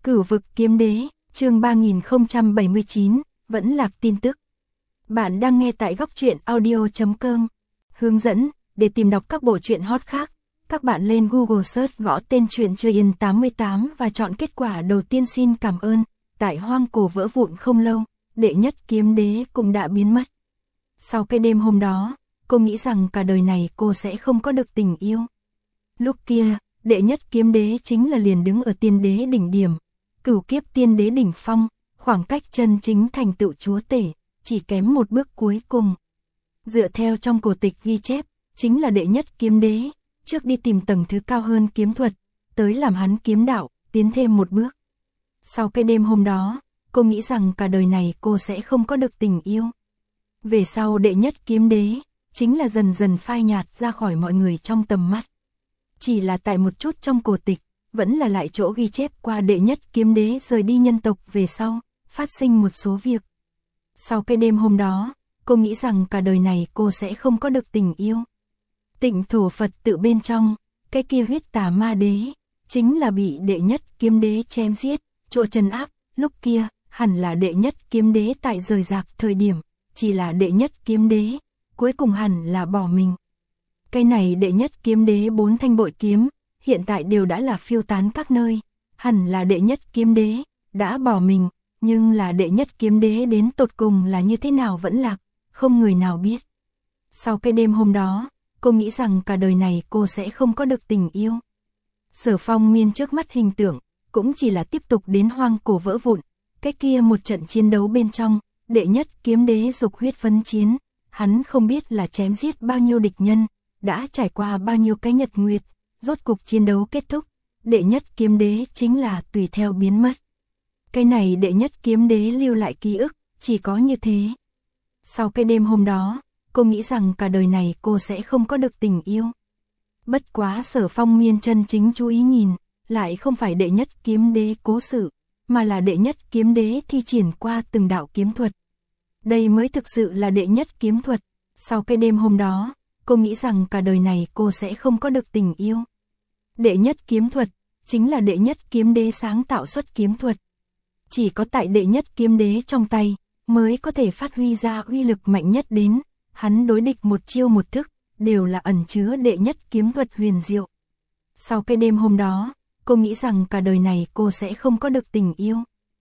Cửu vực kiếm đế, chương 3079, vẫn lạc tin tức. Bạn đang nghe tại góc truyện audio.com. Hướng dẫn, để tìm đọc các bộ truyện hot khác, các bạn lên Google Search gõ tên truyện Chơi Yên 88 và chọn kết quả đầu tiên. Xin cảm ơn. Tại hoang cổ vỡ vụn không lâu, đệ nhất kiếm đế cũng đã biến mất. Sau cái đêm hôm đó, cô nghĩ rằng cả đời này cô sẽ không có được tình yêu. Lúc kia, đệ nhất kiếm đế chính là liền đứng ở tiên đế đỉnh điểm, cửu kiếp tiên đế đỉnh phong, khoảng cách chân chính thành tựu chúa tể, chỉ kém một bước cuối cùng. Dựa theo trong cổ tịch ghi chép, chính là đệ nhất kiếm đế, trước đi tìm tầng thứ cao hơn kiếm thuật, tới làm hắn kiếm đạo, tiến thêm một bước. Sau cái đêm hôm đó, cô nghĩ rằng cả đời này cô sẽ không có được tình yêu. Về sau đệ nhất kiếm đế, chính là dần dần phai nhạt ra khỏi mọi người trong tầm mắt. Chỉ là tại một chút trong cổ tịch, vẫn là lại chỗ ghi chép qua đệ nhất kiếm đế rời đi nhân tộc về sau, phát sinh một số việc. Sau cái đêm hôm đó, cô nghĩ rằng cả đời này cô sẽ không có được tình yêu. Tịnh thổ Phật tự bên trong, cái kia huyết tà ma đế, chính là bị đệ nhất kiếm đế chém giết, chỗ trấn áp, lúc kia, hẳn là đệ nhất kiếm đế tại rời rạc thời điểm, chỉ là đệ nhất kiếm đế, cuối cùng hẳn là bỏ mình. Cái này đệ nhất kiếm đế 4 thanh bội kiếm, hiện tại đều đã là phiêu tán các nơi, hẳn là đệ nhất kiếm đế, đã bỏ mình, nhưng là đệ nhất kiếm đế đến tột cùng là như thế nào vẫn lạc, không người nào biết. Sau cái đêm hôm đó, cô nghĩ rằng cả đời này cô sẽ không có được tình yêu. Sở Phong Miên trước mắt hình tượng, cũng chỉ là tiếp tục đến hoang cổ vỡ vụn, cái kia một trận chiến đấu bên trong, đệ nhất kiếm đế dục huyết phấn chiến, hắn không biết là chém giết bao nhiêu địch nhân, đã trải qua bao nhiêu cái nhật nguyệt, rốt cục chiến đấu kết thúc, đệ nhất kiếm đế chính là tùy theo biến mất. Cái này đệ nhất kiếm đế lưu lại ký ức, chỉ có như thế. Sau cái đêm hôm đó, cô nghĩ rằng cả đời này cô sẽ không có được tình yêu. Bất quá Sở Phong Miên chân chính chú ý nhìn, lại không phải đệ nhất kiếm đế cố sự, mà là đệ nhất kiếm đế thi triển qua từng đạo kiếm thuật. Đây mới thực sự là đệ nhất kiếm thuật. Sau cái đêm hôm đó, cô nghĩ rằng cả đời này cô sẽ không có được tình yêu. Đệ nhất kiếm thuật, chính là đệ nhất kiếm đế sáng tạo xuất kiếm thuật. Chỉ có tại đệ nhất kiếm đế trong tay, mới có thể phát huy ra uy lực mạnh nhất đến, hắn đối địch một chiêu một thức, đều là ẩn chứa đệ nhất kiếm thuật huyền diệu. Sau cái đêm hôm đó, cô nghĩ rằng cả đời này cô sẽ không có được tình yêu.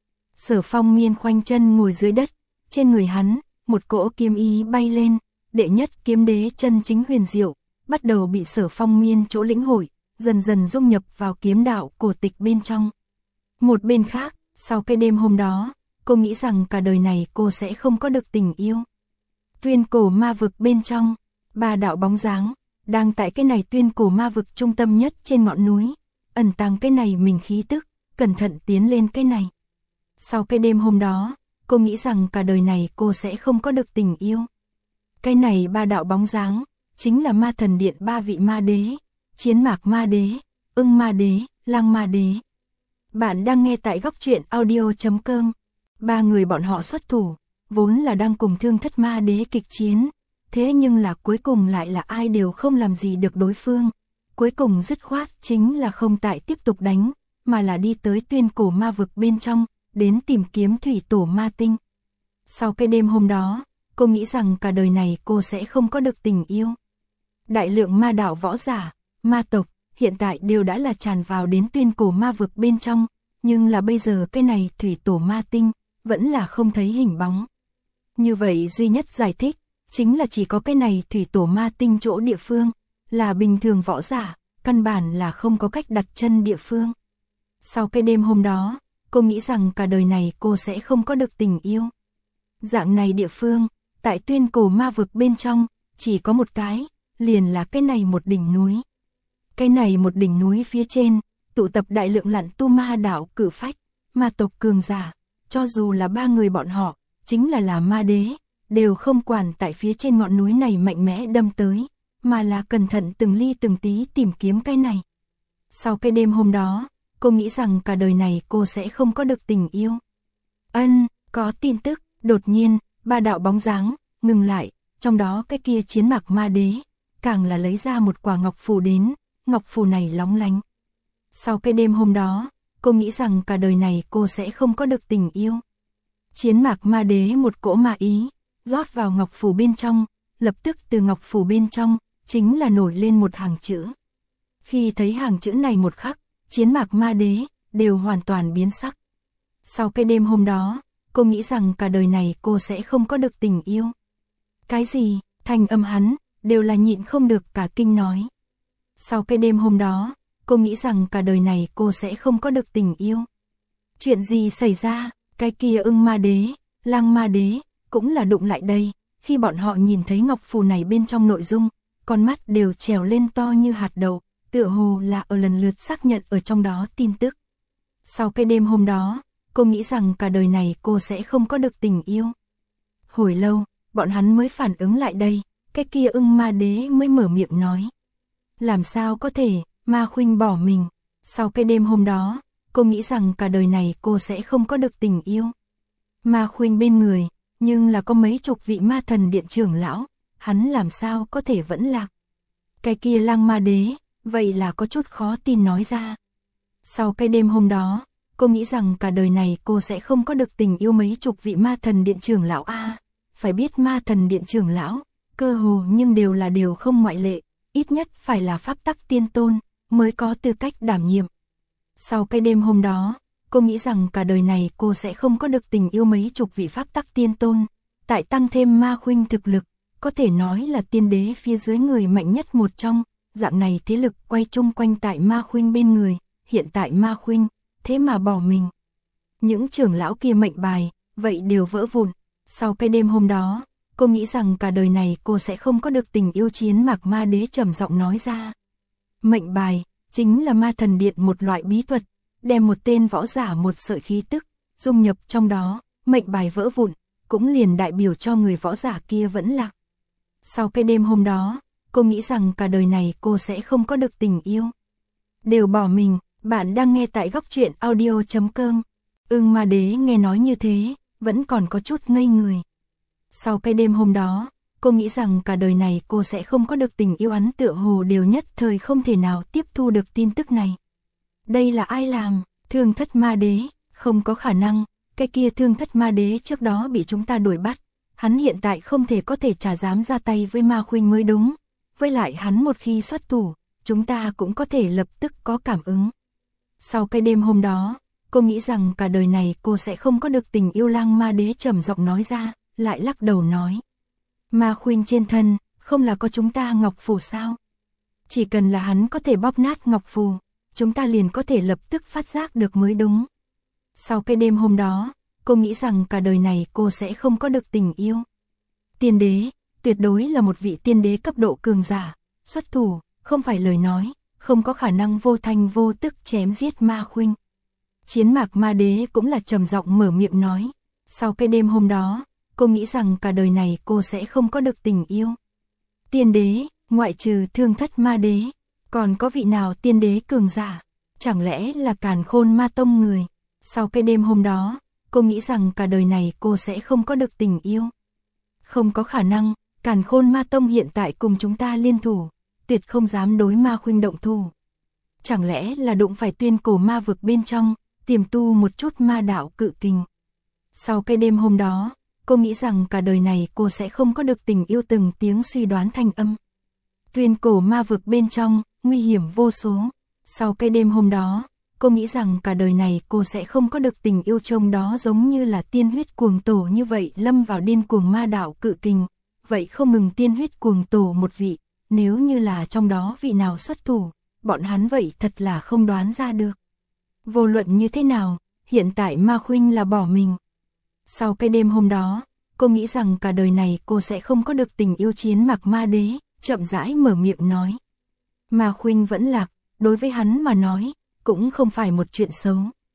Sở Phong Miên khoanh chân ngồi dưới đất, trên người hắn, một cỗ kiếm ý bay lên, đệ nhất kiếm đế chân chính huyền diệu, bắt đầu bị Sở Phong Miên chỗ lĩnh hội, dần dần dung nhập vào kiếm đạo cổ tịch bên trong. Một bên khác, sau cái đêm hôm đó, cô nghĩ rằng cả đời này cô sẽ không có được tình yêu. Tuyên cổ ma vực bên trong, 3 đạo bóng dáng, đang tại cái này tuyên cổ ma vực trung tâm nhất trên ngọn núi, ẩn tàng cái này mình khí tức, cẩn thận tiến lên cái này. Sau cái đêm hôm đó, cô nghĩ rằng cả đời này cô sẽ không có được tình yêu. Cái này 3 đạo bóng dáng, chính là ma thần điện 3 vị ma đế, chiến mạc ma đế, ưng ma đế, lang ma đế. Bạn đang nghe tại góc truyện audio.com. 3 người bọn họ xuất thủ, vốn là đang cùng Thương Thất ma đế kịch chiến, thế nhưng là cuối cùng lại là ai đều không làm gì được đối phương. Cuối cùng dứt khoát chính là không tại tiếp tục đánh, mà là đi tới tuyên cổ ma vực bên trong, đến tìm kiếm thủy tổ ma tinh. Sau cái đêm hôm đó, cô nghĩ rằng cả đời này cô sẽ không có được tình yêu. Đại lượng ma đạo võ giả, ma tộc, hiện tại đều đã là tràn vào đến tuyên cổ ma vực bên trong, nhưng là bây giờ cái này thủy tổ ma tinh, vẫn là không thấy hình bóng. Như vậy duy nhất giải thích, chính là chỉ có cái này thủy tổ ma tinh chỗ địa phương, là bình thường võ giả, căn bản là không có cách đặt chân địa phương. Sau cái đêm hôm đó, cô nghĩ rằng cả đời này cô sẽ không có được tình yêu. Dạng này địa phương, tại tuyên cổ ma vực bên trong, chỉ có một cái, liền là cái này một đỉnh núi. Cái này một đỉnh núi phía trên, tụ tập đại lượng lặn tu ma đạo cử phách, ma tộc cường giả, cho dù là 3 người bọn họ, chính là ma đế, đều không quản tại phía trên ngọn núi này mạnh mẽ đâm tới, mà là cẩn thận từng ly từng tí tìm kiếm cái này. Sau cái đêm hôm đó, cô nghĩ rằng cả đời này cô sẽ không có được tình yêu. Có tin tức, đột nhiên, 3 đạo bóng dáng, ngừng lại, trong đó cái kia chiến mạc ma đế, càng là lấy ra một quả ngọc phù đến, ngọc phù này lóng lánh. Sau cái đêm hôm đó, cô nghĩ rằng cả đời này cô sẽ không có được tình yêu. Chiến Mạc Ma Đế một cỗ ma ý, rót vào ngọc phù bên trong, lập tức từ ngọc phù bên trong, chính là nổi lên một hàng chữ. Khi thấy hàng chữ này một khắc, Chiến Mạc Ma Đế đều hoàn toàn biến sắc. Sau cái đêm hôm đó, cô nghĩ rằng cả đời này cô sẽ không có được tình yêu. Cái gì? Thanh âm hắn đều là nhịn không được cả kinh nói. Sau cái đêm hôm đó, cô nghĩ rằng cả đời này cô sẽ không có được tình yêu. Chuyện gì xảy ra? Cái kia Ưng Ma Đế, Lang Ma Đế cũng là đụng lại đây. Khi bọn họ nhìn thấy ngọc phù này bên trong nội dung, con mắt đều trèo lên to như hạt đậu, tựa hồ là ở lần lượt xác nhận ở trong đó tin tức. Sau cái đêm hôm đó, cô nghĩ rằng cả đời này cô sẽ không có được tình yêu. Hồi lâu, bọn hắn mới phản ứng lại đây, cái kia Ưng Ma Đế mới mở miệng nói. Làm sao có thể, Ma Khuynh bỏ mình. Sau cái đêm hôm đó, cô nghĩ rằng cả đời này cô sẽ không có được tình yêu. Ma Khuynh bên người, nhưng là có mấy chục vị ma thần điện trưởng lão, hắn làm sao có thể vẫn lạc. Cái kia Lang Ma Đế, vậy là có chút khó tin nói ra. Sau cái đêm hôm đó, cô nghĩ rằng cả đời này cô sẽ không có được tình yêu mấy chục vị ma thần điện trưởng lão a. Phải biết ma thần điện trưởng lão, cơ hồ nhưng đều không ngoại lệ, ít nhất phải là pháp tắc tiên tôn, mới có tư cách đảm nhiệm. Sau cái đêm hôm đó, cô nghĩ rằng cả đời này cô sẽ không có được tình yêu mấy chục vị pháp tắc tiên tôn, tại tăng thêm Ma Khuynh thực lực, có thể nói là tiên đế phía dưới người mạnh nhất một trong, dạng này thế lực quay chung quanh tại Ma Khuynh bên người, hiện tại Ma Khuynh, thế mà bỏ mình. Những trưởng lão kia mệnh bài, vậy đều vỡ vụn. Sau cái đêm hôm đó, cô nghĩ rằng cả đời này cô sẽ không có được tình yêu. Chiến Mạc Ma Đế trầm giọng nói ra. Mệnh bài, chính là ma thần điện một loại bí thuật, đem một tên võ giả một sợi khí tức, dung nhập trong đó, mệnh bài vỡ vụn, cũng liền đại biểu cho người võ giả kia vẫn lạc. Sau cái đêm hôm đó, cô nghĩ rằng cả đời này cô sẽ không có được tình yêu. Đều bỏ mình, bạn đang nghe tại góc truyện audio.com. Ưng Ma Đế nghe nói như thế, vẫn còn có chút ngây người. Sau cái đêm hôm đó, cô nghĩ rằng cả đời này cô sẽ không có được tình yêu. Hắn tựa hồ đều nhất thời không thể nào tiếp thu được tin tức này. Đây là ai làm? Thương Thất Ma Đế, không có khả năng, cái kia Thương Thất Ma Đế trước đó bị chúng ta đuổi bắt, hắn hiện tại không thể có thể dám ra tay với Ma Khuynh mới đúng, với lại hắn một khi xuất thủ, chúng ta cũng có thể lập tức có cảm ứng. Sau cái đêm hôm đó, cô nghĩ rằng cả đời này cô sẽ không có được tình yêu. Lang Ma Đế trầm giọng nói ra, lại lắc đầu nói. Ma Khuynh trên thân, không là có chúng ta ngọc phù sao? Chỉ cần là hắn có thể bóp nát ngọc phù, chúng ta liền có thể lập tức phát giác được mới đúng. Sau cái đêm hôm đó, cô nghĩ rằng cả đời này cô sẽ không có được tình yêu. Tiên đế, tuyệt đối là một vị tiên đế cấp độ cường giả, xuất thủ, không phải lời nói, không có khả năng vô thanh vô tức chém giết Ma Khuynh. Chiến Mạc Ma Đế cũng là trầm giọng mở miệng nói. Sau cái đêm hôm đó, cô nghĩ rằng cả đời này cô sẽ không có được tình yêu. Tiên đế, ngoại trừ Thương Thất Ma Đế, còn có vị nào tiên đế cường giả? Chẳng lẽ là Càn Khôn Ma Tông người? Sau cái đêm hôm đó, cô nghĩ rằng cả đời này cô sẽ không có được tình yêu. Không có khả năng, Càn Khôn Ma Tông hiện tại cùng chúng ta liên thủ, tuyệt không dám đối Ma Khuynh động thủ. Chẳng lẽ là đụng phải Tuyên Cổ Ma vực bên trong, tiềm tu một chút ma đạo cự kình. Sau cái đêm hôm đó, cô nghĩ rằng cả đời này cô sẽ không có được tình yêu. Từng tiếng suy đoán thanh âm. Tuyên Cổ Ma vực bên trong, nguy hiểm vô số. Sau cái đêm hôm đó, cô nghĩ rằng cả đời này cô sẽ không có được tình yêu. Trông đó giống như là tiên huyết cuồng tổ như vậy, lâm vào điên cuồng ma đạo cự kình. Vậy không mừng tiên huyết cuồng tổ một vị, nếu như là trong đó vị nào xuất thủ, bọn hắn vậy thật là không đoán ra được. Vô luận như thế nào, hiện tại Ma Khuynh là bỏ mình. Sau cái đêm hôm đó, cô nghĩ rằng cả đời này cô sẽ không có được tình yêu. Chiến Mạc Ma Đế chậm rãi mở miệng nói. Ma Khuynh vẫn lạc, đối với hắn mà nói, cũng không phải một chuyện xấu.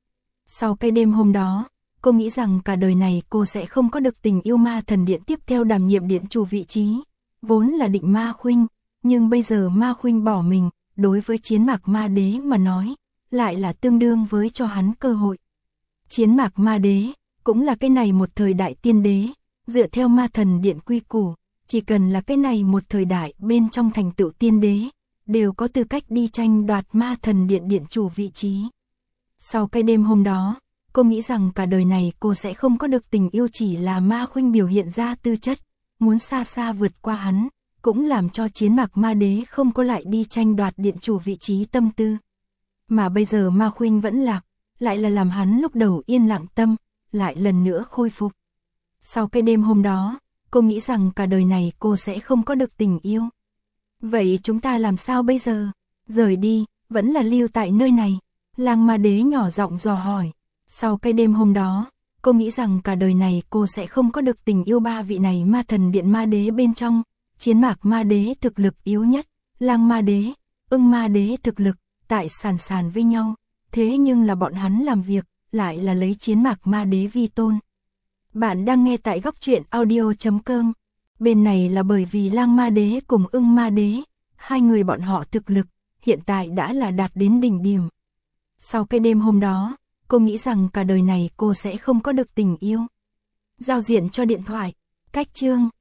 Sau cái đêm hôm đó, cô nghĩ rằng cả đời này cô sẽ không có được tình yêu. Ma thần điện tiếp theo đảm nhiệm điện chủ vị trí, vốn là định Ma Khuynh, nhưng bây giờ Ma Khuynh bỏ mình, đối với Chiến Mạc Ma Đế mà nói, lại là tương đương với cho hắn cơ hội. Chiến Mạc Ma Đế cũng là cái này một thời đại tiên đế, dựa theo Ma thần điện quy củ, chỉ cần là cái này một thời đại bên trong thành tựu tiên đế, đều có tư cách đi tranh đoạt Ma thần điện điện chủ vị trí. Sau cái đêm hôm đó, cô nghĩ rằng cả đời này cô sẽ không có được tình yêu, chỉ là Ma Khuynh biểu hiện ra tư chất, muốn xa xa vượt qua hắn, cũng làm cho Chiến Mạc Ma Đế không có lại đi tranh đoạt điện chủ vị trí tâm tư. Mà bây giờ Ma Khuynh vẫn lạc, lại là làm hắn lúc đầu yên lặng tâm, lại lần nữa khôi phục. Sau cái đêm hôm đó, cô nghĩ rằng cả đời này cô sẽ không có được tình yêu. Vậy chúng ta làm sao bây giờ? Rời đi, vẫn là lưu tại nơi này? Lang Ma Đế nhỏ giọng dò hỏi. Sau cái đêm hôm đó, cô nghĩ rằng cả đời này cô sẽ không có được tình yêu. Ba vị này Ma Thần Điện Ma Đế bên trong, Chiến Mạc Ma Đế thực lực yếu nhất, Lang Ma Đế, Ưng Ma Đế thực lực tại sàn với nhau, thế nhưng là bọn hắn làm việc lại là lấy Chiến Mạc Ma Đế vi tôn. Bạn đang nghe tại Góc Truyện Audio.com. Bên này là bởi vì Lang Ma Đế cùng Ưng Ma Đế, hai người bọn họ thực lực hiện tại đã là đạt đến đỉnh điểm. Sau cái đêm hôm đó, cô nghĩ rằng cả đời này cô sẽ không có được tình yêu. Giao diện cho điện thoại, cách chương.